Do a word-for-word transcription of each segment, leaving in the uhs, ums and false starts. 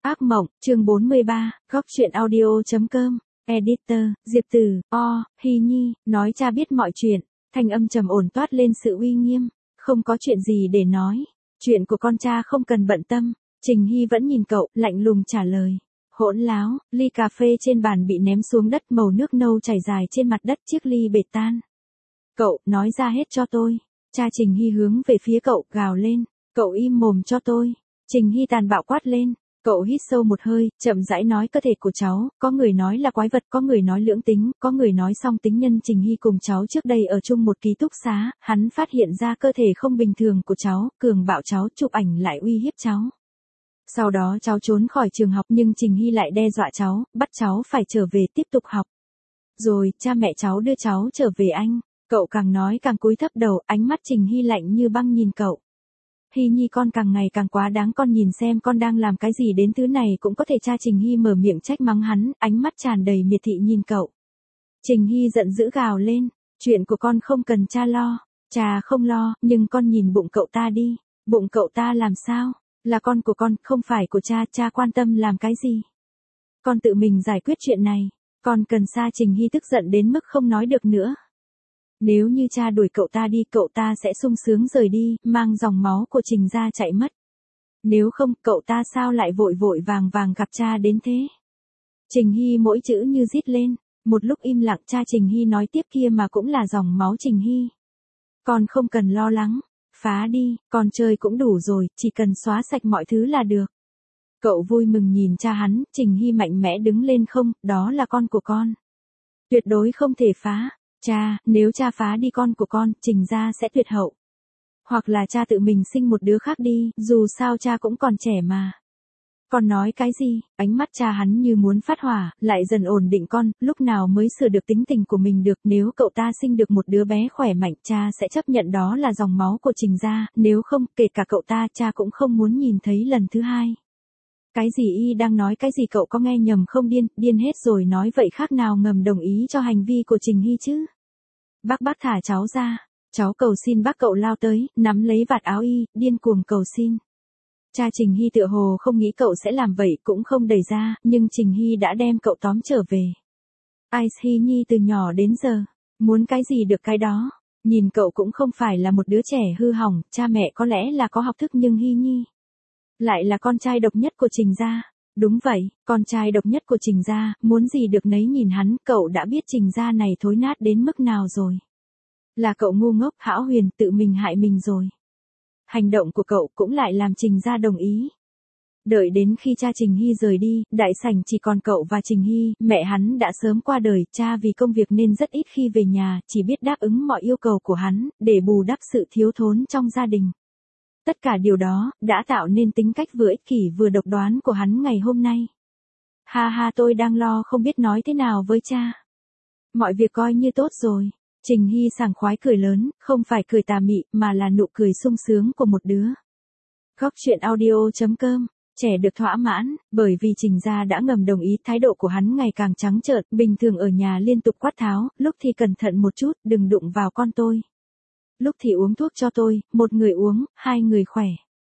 Ác mộng, chương bốn mươi ba, góc truyện audio.com, editor, Diệp Tử, o, Hy Nhi, nói cha biết mọi chuyện, thanh âm trầm ổn toát lên sự uy nghiêm, không có chuyện gì để nói, chuyện của con cha không cần bận tâm, Trình Hy vẫn nhìn cậu, lạnh lùng trả lời. Hỗn láo, ly cà phê trên bàn bị ném xuống đất, màu nước nâu chảy dài trên mặt đất, chiếc ly bể tan. Cậu, nói ra hết cho tôi. Cha Trình Hy hướng về phía cậu, gào lên. Cậu im mồm cho tôi. Trình Hy tàn bạo quát lên. Cậu hít sâu một hơi, chậm rãi nói cơ thể của cháu, có người nói là quái vật, có người nói lưỡng tính, có người nói song tính. Nhân Trình Hy cùng cháu trước đây ở chung một ký túc xá, hắn phát hiện ra cơ thể không bình thường của cháu, cường bạo cháu, chụp ảnh lại uy hiếp cháu. Sau đó cháu trốn khỏi trường học nhưng Trình Hy lại đe dọa cháu, bắt cháu phải trở về tiếp tục học. Rồi, cha mẹ cháu đưa cháu trở về anh. Cậu càng nói càng cúi thấp đầu, ánh mắt Trình Hy lạnh như băng nhìn cậu. Hy Nhi, con càng ngày càng quá đáng, con nhìn xem con đang làm cái gì đến thứ này cũng có thể. Cha Trình Hy mở miệng trách mắng hắn, ánh mắt tràn đầy miệt thị nhìn cậu. Trình Hy giận dữ gào lên, chuyện của con không cần cha lo. Cha không lo, nhưng con nhìn bụng cậu ta đi. Bụng cậu ta làm sao? Là con của con, không phải của cha, cha quan tâm làm cái gì? Con tự mình giải quyết chuyện này, con cần xa. Trình Hy tức giận đến mức không nói được nữa. Nếu như cha đuổi cậu ta đi, cậu ta sẽ sung sướng rời đi, mang dòng máu của Trình gia chạy mất. Nếu không, cậu ta sao lại vội vội vàng vàng gặp cha đến thế? Trình Hy mỗi chữ như rít lên, một lúc im lặng. Cha Trình Hy nói tiếp, kia mà cũng là dòng máu Trình Hy. Con không cần lo lắng. Phá đi, con chơi cũng đủ rồi, chỉ cần xóa sạch mọi thứ là được. Cậu vui mừng nhìn cha hắn. Trình Hy mạnh mẽ đứng lên. Không, đó là con của con. Tuyệt đối không thể phá. Cha, nếu cha phá đi con của con, Trình gia sẽ tuyệt hậu. Hoặc là cha tự mình sinh một đứa khác đi, dù sao cha cũng còn trẻ mà. Con nói cái gì? Ánh mắt cha hắn như muốn phát hỏa, lại dần ổn định. Con, lúc nào mới sửa được tính tình của mình được? Nếu cậu ta sinh được một đứa bé khỏe mạnh, cha sẽ chấp nhận đó là dòng máu của Trình gia, nếu không, kể cả cậu ta, cha cũng không muốn nhìn thấy lần thứ hai. Cái gì y đang nói cái gì? Cậu có nghe nhầm không? Điên, điên hết rồi. Nói vậy khác nào ngầm đồng ý cho hành vi của Trình Hy chứ? Bác bác thả cháu ra. Cháu cầu xin bác. Cậu lao tới, nắm lấy vạt áo y, điên cuồng cầu xin. Cha Trình Hy tựa hồ không nghĩ cậu sẽ làm vậy, cũng không đẩy ra, nhưng Trình Hy đã đem cậu tóm trở về. Ai, Hy Nhi từ nhỏ đến giờ, muốn cái gì được cái đó. Nhìn cậu cũng không phải là một đứa trẻ hư hỏng, cha mẹ có lẽ là có học thức nhưng Hy Nhi lại là con trai độc nhất của Trình gia. Đúng vậy, con trai độc nhất của Trình gia, muốn gì được nấy. Nhìn hắn, cậu đã biết Trình gia này thối nát đến mức nào rồi. Là cậu ngu ngốc, hão huyền, tự mình hại mình rồi. Hành động của cậu cũng lại làm Trình gia đồng ý. Đợi đến khi cha Trình Hy rời đi, đại sảnh chỉ còn cậu và Trình Hy. Mẹ hắn đã sớm qua đời, cha vì công việc nên rất ít khi về nhà, chỉ biết đáp ứng mọi yêu cầu của hắn, để bù đắp sự thiếu thốn trong gia đình. Tất cả điều đó, đã tạo nên tính cách vừa ích kỷ vừa độc đoán của hắn ngày hôm nay. Ha ha, tôi đang lo không biết nói thế nào với cha. Mọi việc coi như tốt rồi. Trình Hy sảng khoái cười lớn, không phải cười tà mị, mà là nụ cười sung sướng của một đứa. Góc truyện audio.com, trẻ được thỏa mãn, bởi vì Trình gia đã ngầm đồng ý. Thái độ của hắn ngày càng trắng trợn, bình thường ở nhà liên tục quát tháo, lúc thì cẩn thận một chút, đừng đụng vào con tôi. Lúc thì uống thuốc cho tôi, một người uống, hai người khỏe.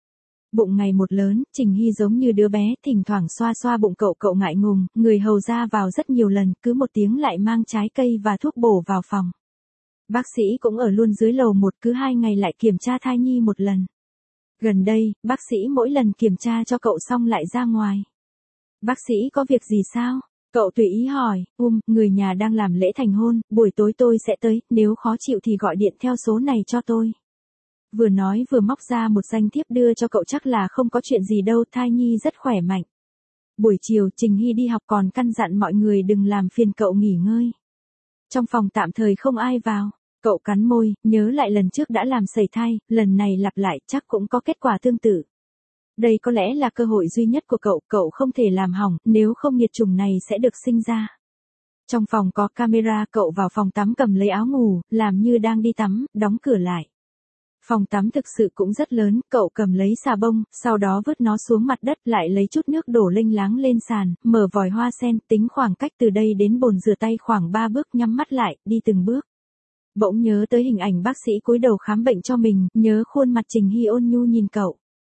Bụng ngày một lớn, Trình Hy giống như đứa bé, thỉnh thoảng xoa xoa bụng cậu. Cậu ngại ngùng, người hầu ra vào rất nhiều lần, cứ một tiếng lại mang trái cây và thuốc bổ vào phòng. Bác sĩ cũng ở luôn dưới lầu một, cứ hai ngày lại kiểm tra thai nhi một lần. Gần đây, bác sĩ mỗi lần kiểm tra cho cậu xong lại ra ngoài. Bác sĩ có việc gì sao? Cậu tùy ý hỏi. Um, người nhà đang làm lễ thành hôn, buổi tối tôi sẽ tới, nếu khó chịu thì gọi điện theo số này cho tôi. Vừa nói vừa móc ra một danh thiếp đưa cho cậu. Chắc là không có chuyện gì đâu, thai nhi rất khỏe mạnh. Buổi chiều, Trình Hy đi học còn căn dặn mọi người đừng làm phiền cậu nghỉ ngơi. Trong phòng tạm thời không ai vào. Cậu cắn môi, nhớ lại lần trước đã làm sẩy thai, lần này lặp lại chắc cũng có kết quả tương tự. Đây có lẽ là cơ hội duy nhất của cậu, cậu không thể làm hỏng, nếu không nghiệt chủng này sẽ được sinh ra. Trong phòng có camera, cậu vào phòng tắm cầm lấy áo ngủ, làm như đang đi tắm, đóng cửa lại. Phòng tắm thực sự cũng rất lớn, cậu cầm lấy xà bông, sau đó vứt nó xuống mặt đất, lại lấy chút nước đổ lênh láng lên sàn, mở vòi hoa sen, tính khoảng cách từ đây đến bồn rửa tay khoảng ba bước, nhắm mắt lại, đi từng bước. Bỗng nhớ tới hình ảnh bác sĩ cúi đầu khám bệnh cho mình, nhớ khuôn mặt Trình Hy ôn nhu nhìn cậu.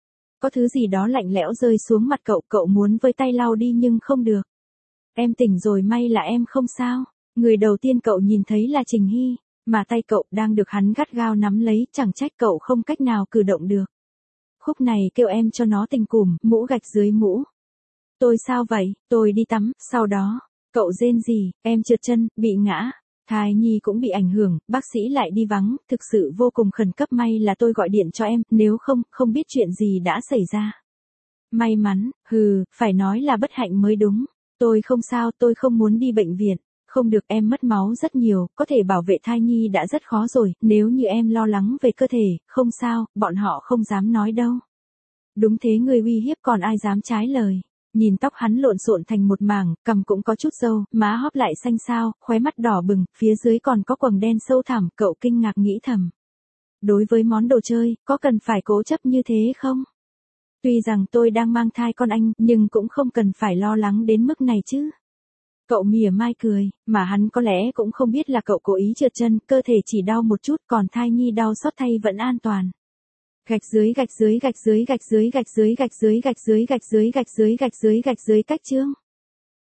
có thứ gì đó lạnh lẽo rơi xuống mặt cậu, cậu muốn với tay lau đi nhưng không được. Em tỉnh rồi, may là em không sao. Người đầu tiên cậu nhìn thấy là Trình Hy, mà tay cậu đang được hắn gắt gao nắm lấy, chẳng trách cậu không cách nào cử động được. Khúc này kêu em cho nó tình cùm, mũ gạch dưới mũ. Tôi sao vậy, tôi đi tắm, sau đó, cậu rên gì, em trượt chân, bị ngã. Thai nhi cũng bị ảnh hưởng, bác sĩ lại đi vắng, thực sự vô cùng khẩn cấp, may là tôi gọi điện cho em, nếu không, không biết chuyện gì đã xảy ra. May mắn, hừ, phải nói là bất hạnh mới đúng. Tôi không sao, tôi không muốn đi bệnh viện. Không được, em mất máu rất nhiều, có thể bảo vệ thai nhi đã rất khó rồi, nếu như em lo lắng về cơ thể, không sao, bọn họ không dám nói đâu. Đúng thế, người uy hiếp còn ai dám trái lời. Nhìn tóc hắn lộn xộn thành một mảng, cằm cũng có chút râu, má hóp lại xanh xao, khóe mắt đỏ bừng, phía dưới còn có quầng đen sâu thẳm, cậu kinh ngạc nghĩ thầm. Đối với món đồ chơi, có cần phải cố chấp như thế không? Tuy rằng tôi đang mang thai con anh, nhưng cũng không cần phải lo lắng đến mức này chứ. Cậu mỉa mai cười, mà hắn có lẽ cũng không biết là cậu cố ý trượt chân, cơ thể chỉ đau một chút, còn thai nhi đau xót thay vẫn an toàn. Gạch dưới gạch dưới gạch dưới gạch dưới gạch dưới gạch dưới gạch dưới gạch dưới gạch dưới gạch dưới gạch dưới cách chương.